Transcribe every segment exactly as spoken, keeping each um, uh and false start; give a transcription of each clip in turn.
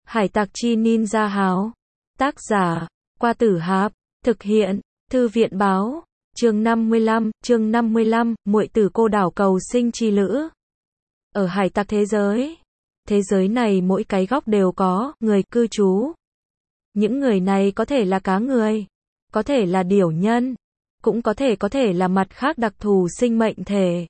Hải tặc chi ninja háo. Tác giả, Qua Tử Hạp. Thực hiện, Thư viện báo. Chương năm mươi lăm, chương năm mươi lăm, muội tử cô đảo cầu sinh chi lữ. Ở hải tặc thế giới, thế giới này mỗi cái góc đều có người cư trú. Những người này có thể là cá người, có thể là điểu nhân, cũng có thể có thể là mặt khác đặc thù sinh mệnh thể.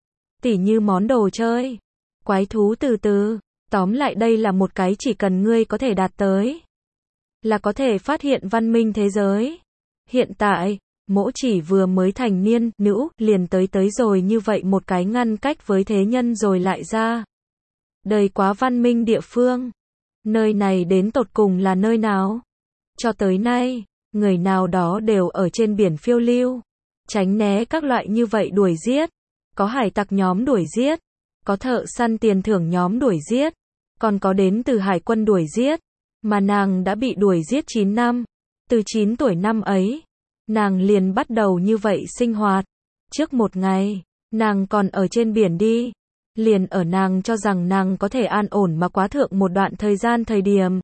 Tỉ như món đồ chơi, quái thú từ từ, tóm lại đây là một cái chỉ cần ngươi có thể đạt tới, là có thể phát hiện văn minh thế giới. Hiện tại, mỗ chỉ vừa mới thành niên, nữ, liền tới tới rồi như vậy một cái ngăn cách với thế nhân rồi lại ra. Đời quá văn minh địa phương. Nơi này đến tột cùng là nơi nào? Cho tới nay, người nào đó đều ở trên biển phiêu lưu, tránh né các loại như vậy đuổi giết. Có hải tặc nhóm đuổi giết, có thợ săn tiền thưởng nhóm đuổi giết, còn có đến từ hải quân đuổi giết. Mà nàng đã bị đuổi giết chín năm. Từ chín tuổi năm ấy, nàng liền bắt đầu như vậy sinh hoạt. Trước một ngày, nàng còn ở trên biển đi. Liền ở nàng cho rằng nàng có thể an ổn mà quá thượng một đoạn thời gian thời điểm.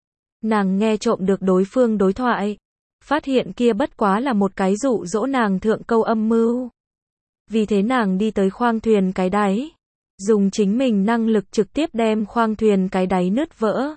Nàng nghe trộm được đối phương đối thoại. Phát hiện kia bất quá là một cái dụ dỗ nàng thượng câu âm mưu. Vì thế nàng đi tới khoang thuyền cái đáy. Dùng chính mình năng lực trực tiếp đem khoang thuyền cái đáy nứt vỡ.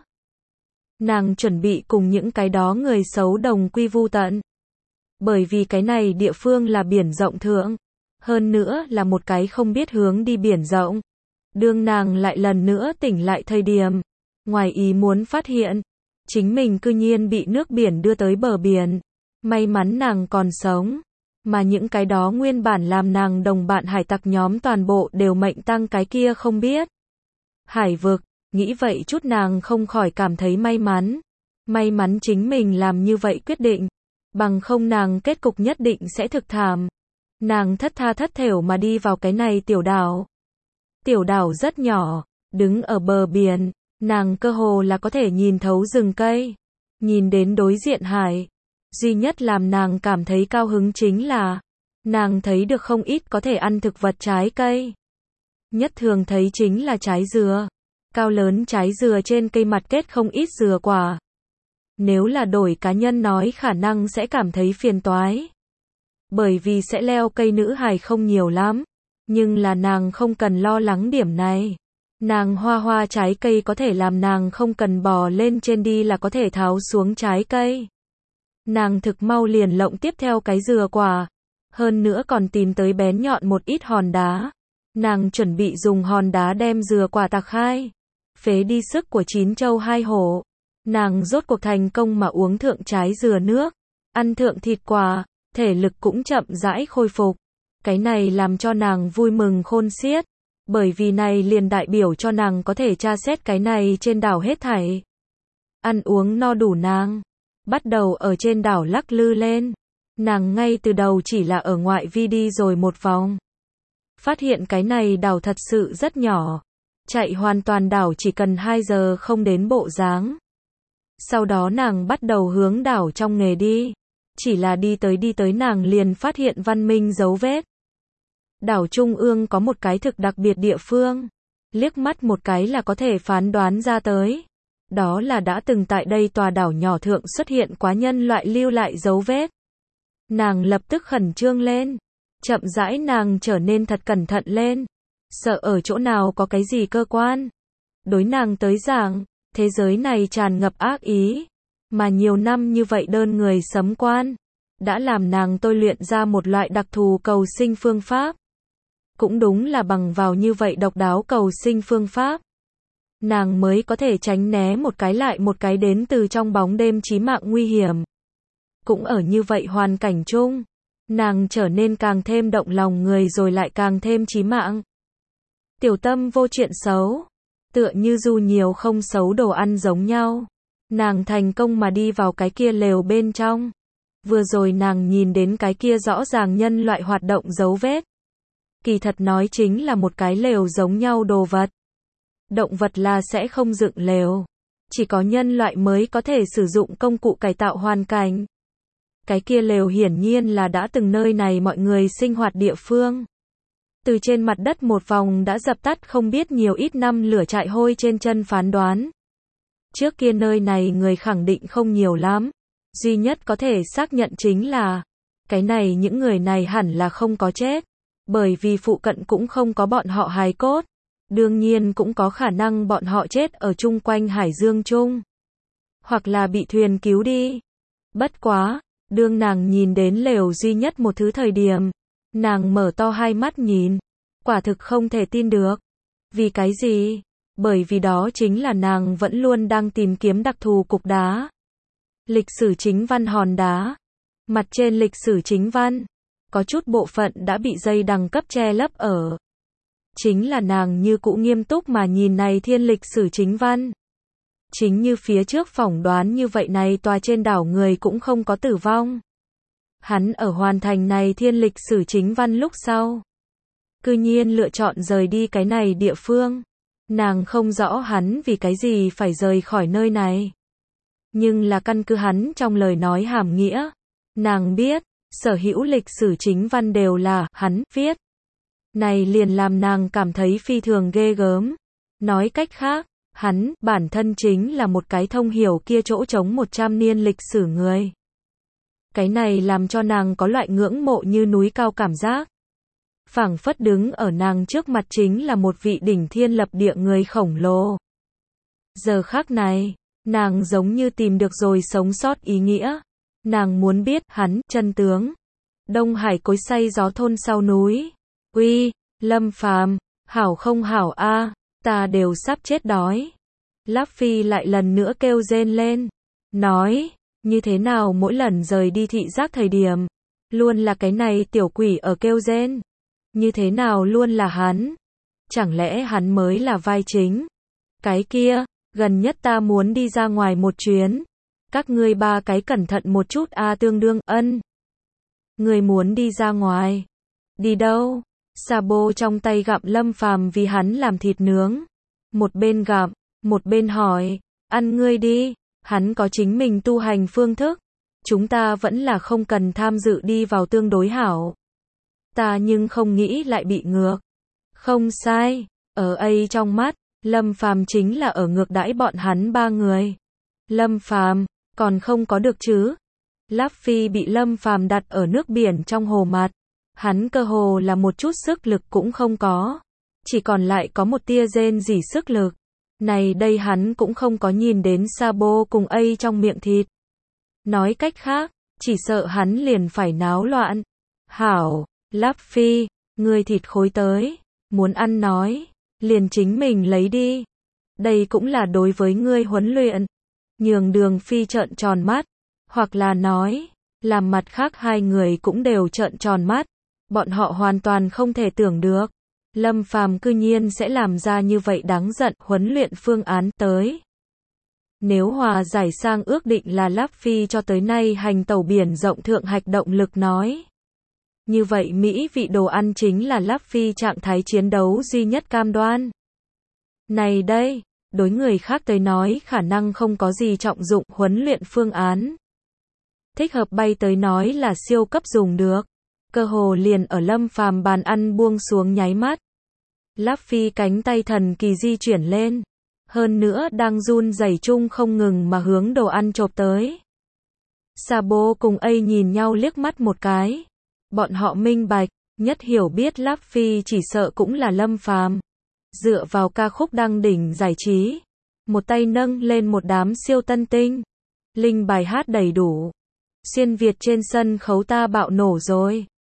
Nàng chuẩn bị cùng những cái đó người xấu đồng quy vu tận. Bởi vì cái này địa phương là biển rộng thượng. Hơn nữa là một cái không biết hướng đi biển rộng. Đương nàng lại lần nữa tỉnh lại thời điểm. Ngoài ý muốn phát hiện. Chính mình cư nhiên bị nước biển đưa tới bờ biển. May mắn nàng còn sống. Mà những cái đó nguyên bản làm nàng đồng bạn hải tặc nhóm toàn bộ đều mệnh tăng cái kia không biết. Hải vực. Nghĩ vậy chút nàng không khỏi cảm thấy may mắn. May mắn chính mình làm như vậy quyết định. Bằng không nàng kết cục nhất định sẽ thực thảm. Nàng thất tha thất thểu mà đi vào cái này tiểu đảo. Tiểu đảo rất nhỏ, đứng ở bờ biển, nàng cơ hồ là có thể nhìn thấu rừng cây. Nhìn đến đối diện hải. Duy nhất làm nàng cảm thấy cao hứng chính là, nàng thấy được không ít có thể ăn thực vật trái cây. Nhất thường thấy chính là trái dừa. Cao lớn trái dừa trên cây mặt kết không ít dừa quả. Nếu là đổi cá nhân nói khả năng sẽ cảm thấy phiền toái. Bởi vì sẽ leo cây nữ hài không nhiều lắm. Nhưng là nàng không cần lo lắng điểm này. Nàng hoa hoa trái cây có thể làm nàng không cần bò lên trên đi là có thể tháo xuống trái cây. Nàng thực mau liền lộng tiếp theo cái dừa quả. Hơn nữa còn tìm tới bén nhọn một ít hòn đá. Nàng chuẩn bị dùng hòn đá đem dừa quả tạc khai. Phế đi sức của chín châu hai hổ. Nàng rốt cuộc thành công mà uống thượng trái dừa nước. Ăn thượng thịt quả. Thể lực cũng chậm rãi khôi phục. Cái này làm cho nàng vui mừng khôn xiết. Bởi vì này liền đại biểu cho nàng có thể tra xét cái này trên đảo hết thảy. Ăn uống no đủ nàng. Bắt đầu ở trên đảo lắc lư lên. Nàng ngay từ đầu chỉ là ở ngoại vi đi rồi một vòng. Phát hiện cái này đảo thật sự rất nhỏ. Chạy hoàn toàn đảo chỉ cần hai giờ không đến bộ dáng. Sau đó nàng bắt đầu hướng đảo trong nghề đi. Chỉ là đi tới đi tới nàng liền phát hiện văn minh dấu vết. Đảo Trung ương có một cái thực đặc biệt địa phương. Liếc mắt một cái là có thể phán đoán ra tới. Đó là đã từng tại đây tòa đảo nhỏ thượng xuất hiện quá nhân loại lưu lại dấu vết. Nàng lập tức khẩn trương lên. Chậm rãi nàng trở nên thật cẩn thận lên. Sợ ở chỗ nào có cái gì cơ quan. Đối nàng tới giảng, thế giới này tràn ngập ác ý. Mà nhiều năm như vậy đơn người sấm quan. Đã làm nàng tôi luyện ra một loại đặc thù cầu sinh phương pháp. Cũng đúng là bằng vào như vậy độc đáo cầu sinh phương pháp. Nàng mới có thể tránh né một cái lại một cái đến từ trong bóng đêm chí mạng nguy hiểm. Cũng ở như vậy hoàn cảnh chung. Nàng trở nên càng thêm động lòng người rồi lại càng thêm chí mạng. Tiểu tâm vô chuyện xấu. Tựa như dù nhiều không xấu đồ ăn giống nhau. Nàng thành công mà đi vào cái kia lều bên trong. Vừa rồi nàng nhìn đến cái kia rõ ràng nhân loại hoạt động dấu vết. Kỳ thật nói chính là một cái lều giống nhau đồ vật. Động vật là sẽ không dựng lều. Chỉ có nhân loại mới có thể sử dụng công cụ cải tạo hoàn cảnh. Cái kia lều hiển nhiên là đã từng nơi này mọi người sinh hoạt địa phương. Từ trên mặt đất một vòng đã dập tắt không biết nhiều ít năm lửa trại hôi trên chân phán đoán. Trước kia nơi này người khẳng định không nhiều lắm. Duy nhất có thể xác nhận chính là, cái này những người này hẳn là không có chết. Bởi vì phụ cận cũng không có bọn họ hài cốt. Đương nhiên cũng có khả năng bọn họ chết ở chung quanh Hải Dương Trung. Hoặc là bị thuyền cứu đi. Bất quá, đương nàng nhìn đến lều duy nhất một thứ thời điểm. Nàng mở to hai mắt nhìn. Quả thực không thể tin được. Vì cái gì? Bởi vì đó chính là nàng vẫn luôn đang tìm kiếm đặc thù cục đá. Lịch sử chính văn hòn đá. Mặt trên lịch sử chính văn, có chút bộ phận đã bị dây đằng cấp che lấp ở. Chính là nàng như cũ nghiêm túc mà nhìn này thiên lịch sử chính văn. Chính như phía trước phỏng đoán như vậy này tòa trên đảo người cũng không có tử vong. Hắn ở hoàn thành này thiên lịch sử chính văn lúc sau. Cư nhiên lựa chọn rời đi cái này địa phương. Nàng không rõ hắn vì cái gì phải rời khỏi nơi này. Nhưng là căn cứ hắn trong lời nói hàm nghĩa. Nàng biết, sở hữu lịch sử chính văn đều là hắn viết. Này liền làm nàng cảm thấy phi thường ghê gớm. Nói cách khác, hắn bản thân chính là một cái thông hiểu kia chỗ trống một trăm niên lịch sử người. Cái này làm cho nàng có loại ngưỡng mộ như núi cao cảm giác. Phảng phất đứng ở nàng trước mặt chính là một vị đỉnh thiên lập địa người khổng lồ. Giờ khắc này, nàng giống như tìm được rồi sống sót ý nghĩa. Nàng muốn biết hắn chân tướng. Đông Hải cối xay gió thôn sau núi. Uy, Lâm Phàm, hảo không hảo a, ta đều sắp chết đói. Láp Phi lại lần nữa kêu rên lên. Nói, như thế nào mỗi lần rời đi thị giác thời điểm. Luôn là cái này tiểu quỷ ở kêu rên. Như thế nào luôn là hắn. Chẳng lẽ hắn mới là vai chính. Cái kia, gần nhất ta muốn đi ra ngoài một chuyến. Các ngươi ba cái cẩn thận một chút a tương đương ân. Người muốn đi ra ngoài. Đi đâu? Sabo trong tay gặm Lâm Phàm vì hắn làm thịt nướng. Một bên gặm, một bên hỏi, ăn ngươi đi, hắn có chính mình tu hành phương thức. Chúng ta vẫn là không cần tham dự đi vào tương đối hảo. Ta nhưng không nghĩ lại bị ngược. Không sai, ở ấy trong mắt, Lâm Phàm chính là ở ngược đãi bọn hắn ba người. Lâm Phàm còn không có được chứ. Láp Phi bị Lâm Phàm đặt ở nước biển trong hồ mặt. Hắn cơ hồ là một chút sức lực cũng không có. Chỉ còn lại có một tia rên rỉ sức lực. Này đây hắn cũng không có nhìn đến Sabo cùng ấy trong miệng thịt. Nói cách khác, chỉ sợ hắn liền phải náo loạn. Hảo, Láp Phi, ngươi thịt khối tới. Muốn ăn nói, liền chính mình lấy đi. Đây cũng là đối với ngươi huấn luyện. Nhường Đường Phi trợn tròn mắt. Hoặc là nói, làm mặt khác hai người cũng đều trợn tròn mắt. Bọn họ hoàn toàn không thể tưởng được. Lâm Phàm cư nhiên sẽ làm ra như vậy đáng giận huấn luyện phương án tới. Nếu hòa giải sang ước định là Láp Phi cho tới nay hành tẩu biển rộng thượng hạch động lực nói. Như vậy Mỹ vị đồ ăn chính là Láp Phi trạng thái chiến đấu duy nhất cam đoan. Này đây, đối người khác tới nói khả năng không có gì trọng dụng huấn luyện phương án. Thích hợp bay tới nói là siêu cấp dùng được. Cơ hồ liền ở Lâm Phàm bàn ăn buông xuống nháy mắt. Láp Phi cánh tay thần kỳ di chuyển lên. Hơn nữa đang run rẩy chung không ngừng mà hướng đồ ăn chộp tới. Sabo cùng ấy nhìn nhau liếc mắt một cái. Bọn họ minh bạch, nhất hiểu biết Láp Phi chỉ sợ cũng là Lâm Phàm. Dựa vào ca khúc đăng đỉnh giải trí. Một tay nâng lên một đám siêu tân tinh. Linh bài hát đầy đủ. Xuyên Việt trên sân khấu ta bạo nổ rồi.